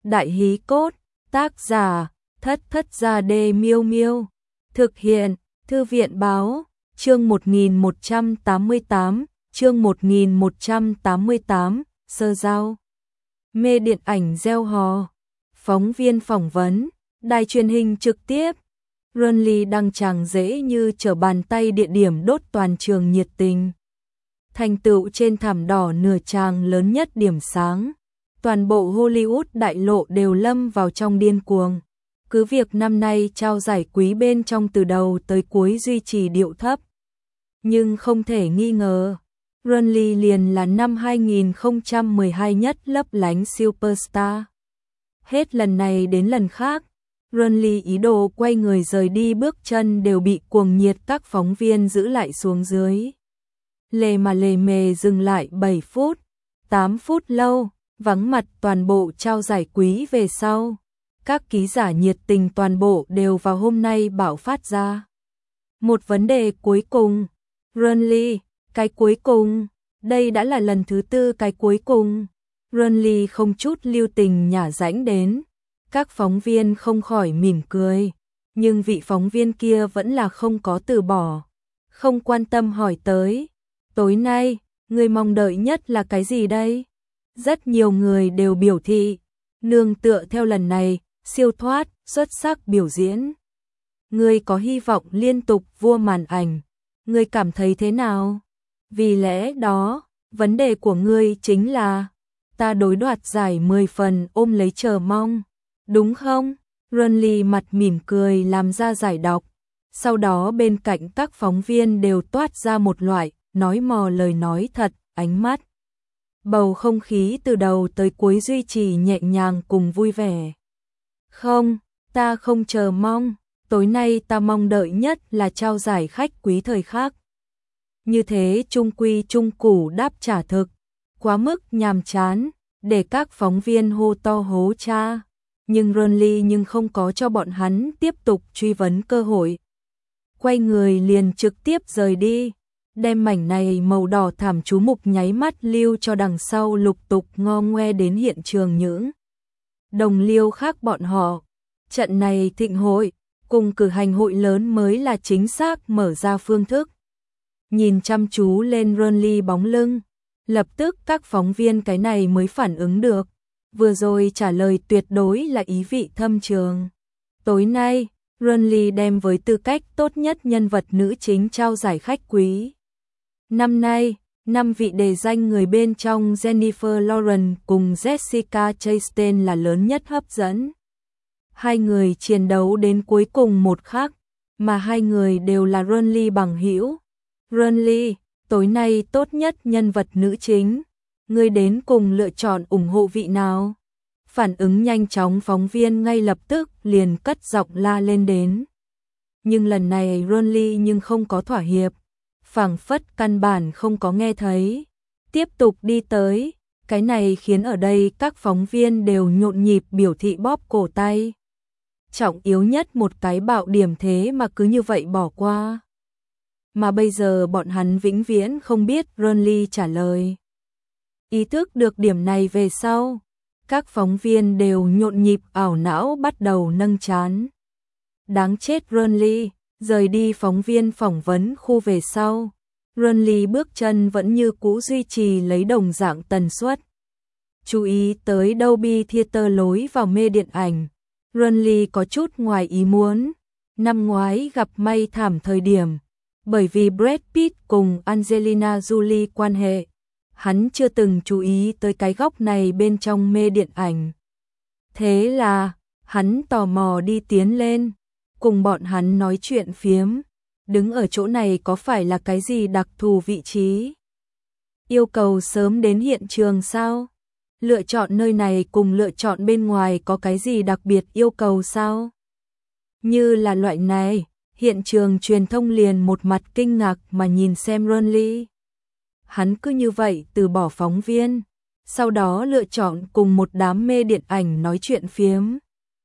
Đại hí cốt, tác giả, Thất Thất Gia Đê Miêu Miêu. Thực hiện, Thư viện báo, chương 1188, chương 1188, sơ giao. Mê điện ảnh gieo hò. Phóng viên phỏng vấn, đài truyền hình trực tiếp. Runly đăng tràng dễ như trở bàn tay địa điểm đốt toàn trường nhiệt tình. Thành tựu trên thảm đỏ nửa tràng lớn nhất điểm sáng. Toàn bộ Hollywood đại lộ đều lâm vào trong điên cuồng. Cứ việc năm nay trao giải quý bên trong từ đầu tới cuối duy trì điệu thấp. Nhưng không thể nghi ngờ, Runly liền là năm 2012 nhất lấp lánh superstar. Hết lần này đến lần khác, Runly ý đồ quay người rời đi bước chân đều bị cuồng nhiệt các phóng viên giữ lại xuống dưới. Lề mà lề mề dừng lại 7 phút, 8 phút lâu, vắng mặt toàn bộ trao giải quý về sau. Các ký giả nhiệt tình toàn bộ đều vào hôm nay bạo phát ra. Một vấn đề cuối cùng, Runly, cái cuối cùng, đây đã là lần thứ 4 cái cuối cùng. Runly không chút lưu tình nhả rãnh đến. Các phóng viên không khỏi mỉm cười, nhưng vị phóng viên kia vẫn là không có từ bỏ. Không quan tâm hỏi tới, tối nay, người mong đợi nhất là cái gì đây? Rất nhiều người đều biểu thị, nương tựa theo lần này, siêu thoát, xuất sắc biểu diễn. Người có hy vọng liên tục vua màn ảnh, người cảm thấy thế nào? Vì lẽ đó, vấn đề của ngươi chính là, ta đối đoạt giải 10 phần ôm lấy chờ mong, đúng không? Runly mặt mỉm cười làm ra giải đọc, sau đó bên cạnh các phóng viên đều toát ra một loại, nói mò lời nói thật, ánh mắt. Bầu không khí từ đầu tới cuối duy trì nhẹ nhàng cùng vui vẻ. Không, ta không chờ mong, tối nay ta mong đợi nhất là trao giải khách quý thời khắc. Như thế trung quy trung củ đáp trả thực, quá mức nhàm chán, để các phóng viên hô to hố cha. Nhưng Runly không có cho bọn hắn tiếp tục truy vấn cơ hội. Quay người liền trực tiếp rời đi, đem mảnh này màu đỏ thảm chú mục nháy mắt lưu cho đằng sau lục tục ngo ngoe đến hiện trường những đồng liêu khác bọn họ. Trận này thịnh hội, cùng cử hành hội lớn mới là chính xác mở ra phương thức. Nhìn chăm chú lên Runly bóng lưng, lập tức các phóng viên cái này mới phản ứng được. Vừa rồi trả lời tuyệt đối là ý vị thâm trường. Tối nay, Runly đem với tư cách tốt nhất nhân vật nữ chính trao giải khách quý. Năm nay, 5 vị đề danh người bên trong Jennifer Lawrence cùng Jessica Chastain là lớn nhất hấp dẫn. Hai người chiến đấu đến cuối cùng một khắc, mà hai người đều là Runly bằng hữu. Runly, tối nay tốt nhất nhân vật nữ chính, ngươi đến cùng lựa chọn ủng hộ vị nào? Phản ứng nhanh chóng phóng viên ngay lập tức liền cất giọng la lên đến. Nhưng lần này Runly không có thỏa hiệp, phảng phất căn bản không có nghe thấy. Tiếp tục đi tới, cái này khiến ở đây các phóng viên đều nhộn nhịp biểu thị bóp cổ tay. Trọng yếu nhất một cái bạo điểm thế mà cứ như vậy bỏ qua. Mà bây giờ bọn hắn vĩnh viễn không biết Runly trả lời. Ý thức được điểm này về sau, các phóng viên đều nhộn nhịp ảo não bắt đầu nâng trán. Đáng chết Runly, rời đi phóng viên phỏng vấn khu về sau. Runly bước chân vẫn như cũ duy trì lấy đồng dạng tần suất. Chú ý tới Dolby Theater lối vào mê điện ảnh. Runly có chút ngoài ý muốn. Năm ngoái gặp may thảm thời điểm, bởi vì Brad Pitt cùng Angelina Jolie quan hệ, hắn chưa từng chú ý tới cái góc này bên trong mê điện ảnh. Thế là, hắn tò mò đi tiến lên, cùng bọn hắn nói chuyện phiếm. Đứng ở chỗ này có phải là cái gì đặc thù vị trí? Yêu cầu sớm đến hiện trường sao? Lựa chọn nơi này cùng lựa chọn bên ngoài có cái gì đặc biệt yêu cầu sao? Như là loại này, hiện trường truyền thông liền một mặt kinh ngạc mà nhìn xem Runly. Hắn cứ như vậy từ bỏ phóng viên, sau đó lựa chọn cùng một đám mê điện ảnh nói chuyện phiếm.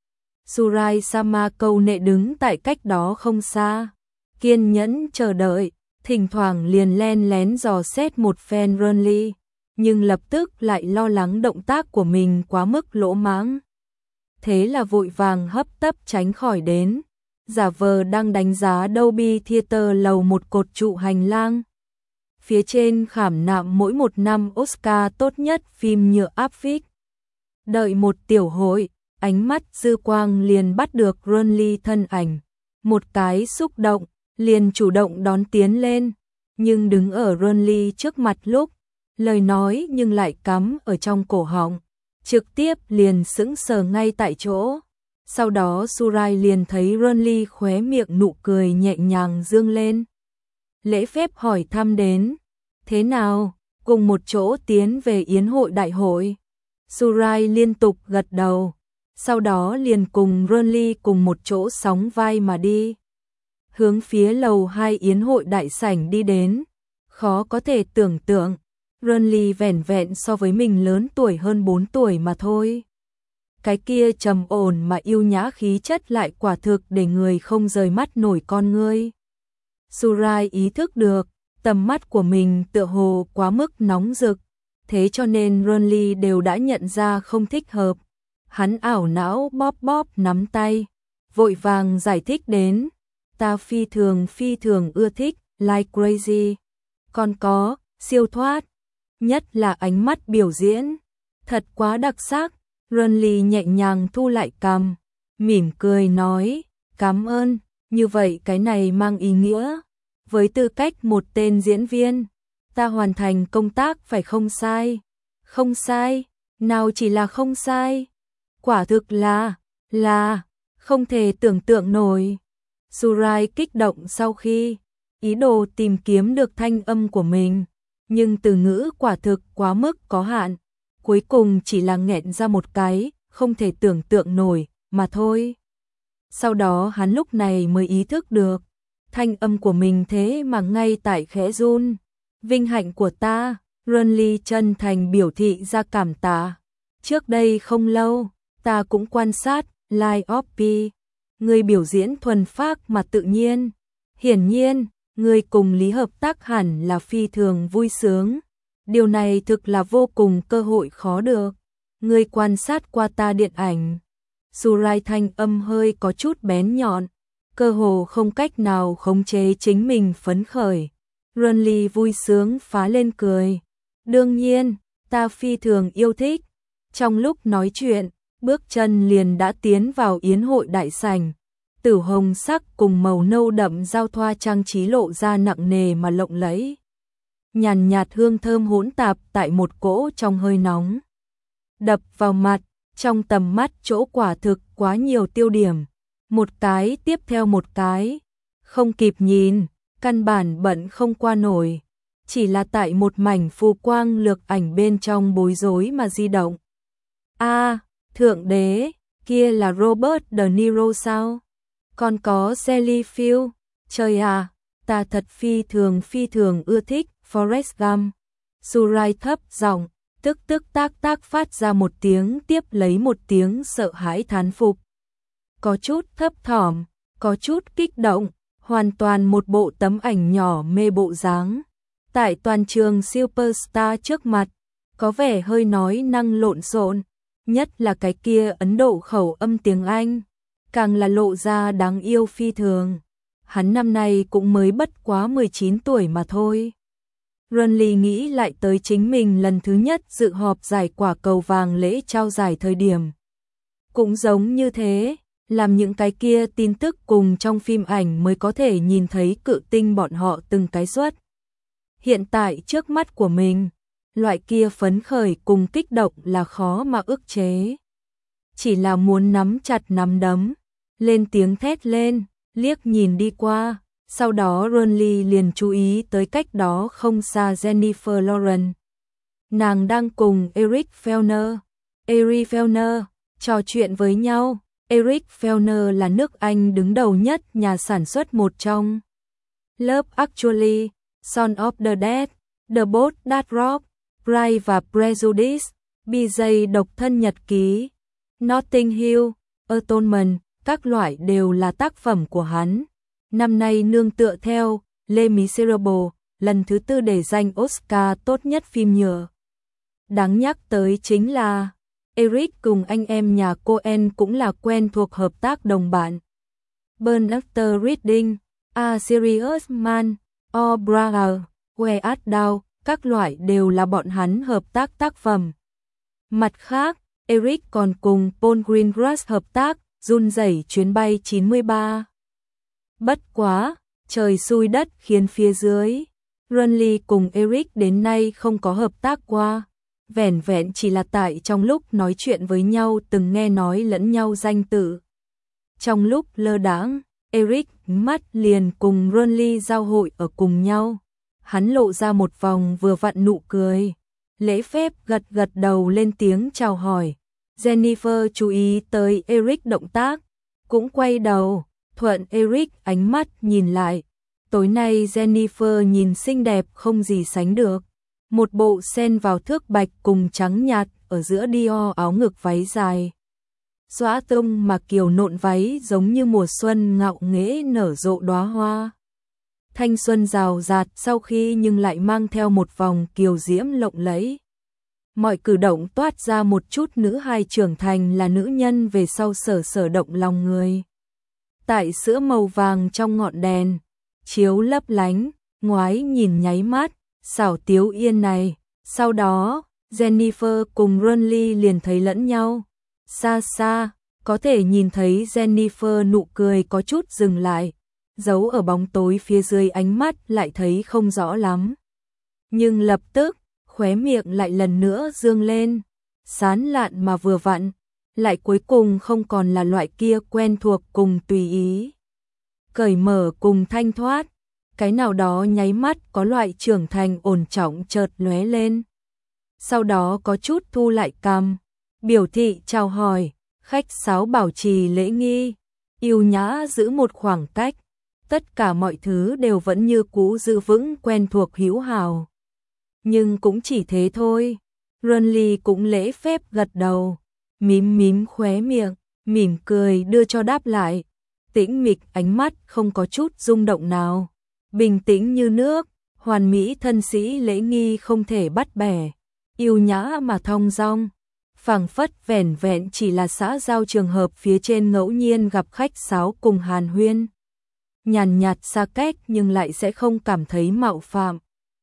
Surai Sama câu nệ đứng tại cách đó không xa, kiên nhẫn chờ đợi, thỉnh thoảng liền len lén dò xét một phen Runly, nhưng lập tức lại lo lắng động tác của mình quá mức lỗ mãng, thế là vội vàng hấp tấp tránh khỏi đến, giả vờ đang đánh giá Dolby Theater lầu một cột trụ hành lang. Phía trên khảm nạm mỗi một năm Oscar tốt nhất phim nhựa áp phích. Đợi một tiểu hội, ánh mắt dư quang liền bắt được Ronly thân ảnh. Một cái xúc động, liền chủ động đón tiến lên. Nhưng đứng ở Ronly trước mặt lúc, lời nói nhưng lại cắm ở trong cổ họng. Trực tiếp liền sững sờ ngay tại chỗ. Sau đó Surai liền thấy Ronly khóe miệng nụ cười nhẹ nhàng dương lên. Lễ phép hỏi thăm đến. Thế nào, cùng một chỗ tiến về yến hội đại hội? Surai liên tục gật đầu. Sau đó liền cùng Ronly cùng một chỗ sóng vai mà đi. Hướng phía lầu 2 yến hội đại sảnh đi đến. Khó có thể tưởng tượng, Ronly vẻn vẹn so với mình lớn tuổi hơn 4 tuổi mà thôi. Cái kia trầm ổn mà yêu nhã khí chất lại quả thực để người không rời mắt nổi con ngươi. Surai ý thức được, tầm mắt của mình tựa hồ quá mức nóng rực, thế cho nên Ronly đều đã nhận ra không thích hợp. Hắn ảo não bóp bóp nắm tay, vội vàng giải thích đến, ta phi thường ưa thích, like crazy. Còn có, siêu thoát, nhất là ánh mắt biểu diễn, thật quá đặc sắc. Ronly nhẹ nhàng thu lại cằm, mỉm cười nói, cảm ơn, như vậy cái này mang ý nghĩa. Với tư cách một tên diễn viên, ta hoàn thành công tác phải không sai. Không sai, nào chỉ là không sai. Quả thực là, không thể tưởng tượng nổi. Surai kích động sau khi ý đồ tìm kiếm được thanh âm của mình, nhưng từ ngữ quả thực quá mức có hạn. Cuối cùng chỉ là nghẹn ra một cái, không thể tưởng tượng nổi, mà thôi. Sau đó hắn lúc này mới ý thức được, thanh âm của mình thế mà ngay tại khẽ run. Vinh hạnh của ta, Ronly chân thành biểu thị ra cảm tạ. Trước đây không lâu, ta cũng quan sát Live of P. Người biểu diễn thuần phác mà tự nhiên. Hiển nhiên, người cùng Lý hợp tác hẳn là phi thường vui sướng. Điều này thực là vô cùng cơ hội khó được. Người quan sát qua ta điện ảnh. Surai thanh âm hơi có chút bén nhọn, cơ hồ không cách nào khống chế chính mình phấn khởi. Ronly vui sướng phá lên cười. Đương nhiên, ta phi thường yêu thích. Trong lúc nói chuyện, bước chân liền đã tiến vào yến hội đại sảnh. Tử hồng sắc cùng màu nâu đậm giao thoa trang trí lộ ra nặng nề mà lộng lẫy. Nhàn nhạt hương thơm hỗn tạp tại một cỗ trong hơi nóng. Đập vào mặt, trong tầm mắt chỗ quả thực quá nhiều tiêu điểm. Một cái tiếp theo một cái. Không kịp nhìn, căn bản bận không qua nổi. Chỉ là tại một mảnh phù quang lược ảnh bên trong bối rối mà di động. Thượng đế, kia là Robert De Niro sao? Còn có Sally Field, trời à, ta thật phi thường ưa thích Forrest Gump. Surai thấp giọng, tức tác phát ra một tiếng tiếp lấy một tiếng sợ hãi thán phục. Có chút thấp thỏm, có chút kích động, hoàn toàn một bộ tấm ảnh nhỏ mê bộ dáng. Tại toàn trường superstar trước mặt, có vẻ hơi nói năng lộn xộn, nhất là cái kia Ấn Độ khẩu âm tiếng Anh, càng là lộ ra đáng yêu phi thường. Hắn năm nay cũng mới bất quá 19 tuổi mà thôi. Ronly nghĩ lại tới chính mình lần thứ nhất dự họp giải quả cầu vàng lễ trao giải thời điểm. Cũng giống như thế, làm những cái kia tin tức cùng trong phim ảnh mới có thể nhìn thấy cự tinh bọn họ từng cái xuất. Hiện tại trước mắt của mình, loại kia phấn khởi cùng kích động là khó mà ức chế. Chỉ là muốn nắm chặt nắm đấm, lên tiếng thét lên, liếc nhìn đi qua. Sau đó Ronly liền chú ý tới cách đó không xa Jennifer Lawrence. Nàng đang cùng Eric Fellner trò chuyện với nhau. Eric Fellner là nước Anh đứng đầu nhất nhà sản xuất một trong Love Actually, Son of the Dead, The Boat That Rocked, Pride và Prejudice, BJ độc thân nhật ký, Notting Hill, Atonement, các loại đều là tác phẩm của hắn. Năm nay nương tựa theo Les Miserables, lần thứ 4 để giành Oscar tốt nhất phim nhựa. Đáng nhắc tới chính là Eric cùng anh em nhà Coen cũng là quen thuộc hợp tác đồng bạn. Burn After Reading, A Serious Man, O Brother, Where Art Thou, các loại đều là bọn hắn hợp tác tác phẩm. Mặt khác, Eric còn cùng Paul Greengrass hợp tác, run rẩy chuyến bay 93. Bất quá, trời xui đất khiến phía dưới. Runley cùng Eric đến nay không có hợp tác qua. Vẻn vẹn chỉ là tại trong lúc nói chuyện với nhau từng nghe nói lẫn nhau danh tự. Trong lúc lơ đãng, Eric mắt liền cùng Runley giao hội ở cùng nhau. Hắn lộ ra một vòng vừa vặn nụ cười. Lễ phép gật gật đầu lên tiếng chào hỏi. Jennifer chú ý tới Eric động tác, cũng quay đầu, thuận Eric ánh mắt nhìn lại. Tối nay Jennifer nhìn xinh đẹp không gì sánh được. Một bộ xen vào thước bạch cùng trắng nhạt ở giữa Dior áo ngực váy dài. Xõa tung mà kiều nộn váy giống như mùa xuân ngạo nghễ nở rộ đóa hoa. Thanh xuân rào rạt sau khi nhưng lại mang theo một vòng kiều diễm lộng lẫy. Mọi cử động toát ra một chút nữ hài trưởng thành là nữ nhân về sau sở động lòng người. Tại sữa màu vàng trong ngọn đèn, chiếu lấp lánh, ngoái nhìn nháy mắt, xảo tiếu yên này. Sau đó, Jennifer cùng Runley liền thấy lẫn nhau. Xa xa, có thể nhìn thấy Jennifer nụ cười có chút dừng lại, giấu ở bóng tối phía dưới ánh mắt lại thấy không rõ lắm. Nhưng lập tức, khóe miệng lại lần nữa dương lên, sán lạn mà vừa vặn, lại cuối cùng không còn là loại kia quen thuộc cùng tùy ý. Cởi mở cùng thanh thoát, cái nào đó nháy mắt có loại trưởng thành ổn trọng chợt lóe lên. Sau đó có chút thu lại cằm, biểu thị chào hỏi, khách sáo bảo trì lễ nghi, yêu nhã giữ một khoảng cách. Tất cả mọi thứ đều vẫn như cũ giữ vững quen thuộc hữu hảo. Nhưng cũng chỉ thế thôi. Runley cũng lễ phép gật đầu, mím khóe miệng, mỉm cười đưa cho đáp lại. Tĩnh mịch ánh mắt không có chút rung động nào, bình tĩnh như nước, hoàn mỹ thân sĩ lễ nghi không thể bắt bẻ, yêu nhã mà thong dong, phảng phất vẻn vẹn chỉ là xã giao trường hợp phía trên ngẫu nhiên gặp khách sáo cùng hàn huyên. Nhàn nhạt xa cách nhưng lại sẽ không cảm thấy mạo phạm.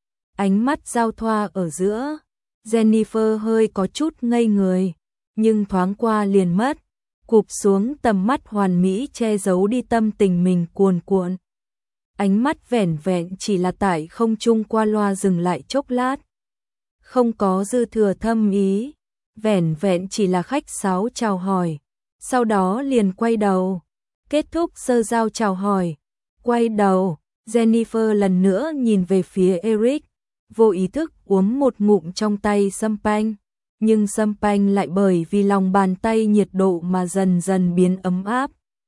Ánh mắt giao thoa ở giữa, Jennifer hơi có chút ngây người, nhưng thoáng qua liền mất, cụp xuống tầm mắt hoàn mỹ che giấu đi tâm tình mình cuồn cuộn. Ánh mắt vẻn vẹn chỉ là tại không trung qua loa dừng lại chốc lát. Không có dư thừa thâm ý, vẻn vẹn chỉ là khách sáo chào hỏi, sau đó liền quay đầu, kết thúc sơ giao chào hỏi. Quay đầu, Jennifer lần nữa nhìn về phía Eric, vô ý thức uống một ngụm trong tay champagne, nhưng champagne lại bởi vì lòng bàn tay nhiệt độ mà dần dần biến ấm áp.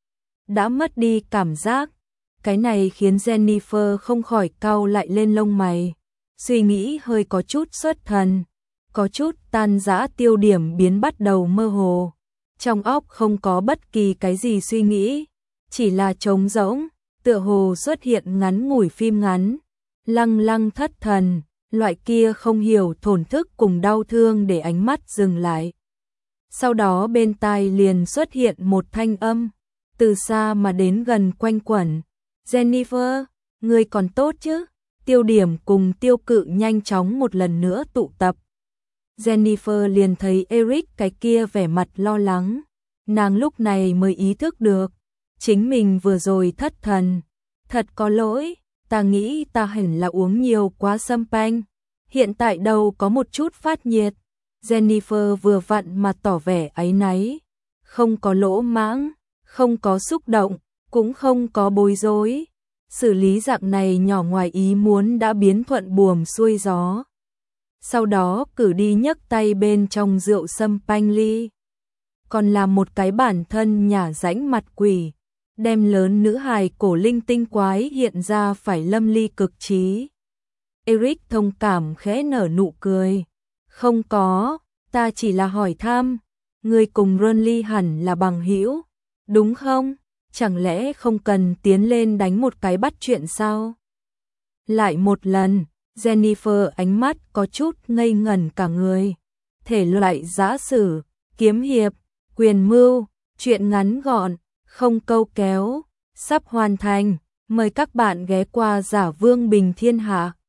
Đã mất đi cảm giác, cái này khiến Jennifer không khỏi cau lại lên lông mày, suy nghĩ hơi có chút xuất thần, có chút tan rã, tiêu điểm biến bắt đầu mơ hồ. Trong óc không có bất kỳ cái gì suy nghĩ, chỉ là trống rỗng. Tựa hồ xuất hiện ngắn ngủi phim ngắn, lăng thất thần, loại kia không hiểu thổn thức cùng đau thương để ánh mắt dừng lại. Sau đó bên tai liền xuất hiện một thanh âm, từ xa mà đến gần quanh quẩn. Jennifer, người còn tốt chứ? Tiêu điểm cùng tiêu cự nhanh chóng một lần nữa tụ tập. Jennifer liền thấy Eric cái kia vẻ mặt lo lắng. Nàng lúc này mới ý thức được. Chính mình vừa rồi thất thần, thật có lỗi, ta nghĩ ta hẳn là uống nhiều quá champagne, hiện tại đâu có một chút phát nhiệt. Jennifer vừa vặn mà tỏ vẻ áy náy, không có lỗ mãng, không có xúc động, cũng không có bối rối. Xử lý dạng này nhỏ ngoài ý muốn đã biến thuận buồm xuôi gió. Sau đó cử đi nhấc tay bên trong rượu champagne ly, còn làm một cái bản thân nhả rãnh mặt quỷ. Đem lớn nữ hài cổ linh tinh quái hiện ra phải lâm ly cực trí. Eric thông cảm khẽ nở nụ cười. Không có, ta chỉ là hỏi thăm. Người cùng Runley hẳn là bằng hữu, đúng không? Chẳng lẽ không cần tiến lên đánh một cái bắt chuyện sao? Lại một lần, Jennifer ánh mắt có chút ngây ngẩn cả người. Thể loại giã sử, kiếm hiệp, quyền mưu, truyện ngắn gọn, không câu kéo, sắp hoàn thành. Mời các bạn ghé qua Giả Vương Bình Thiên Hạ.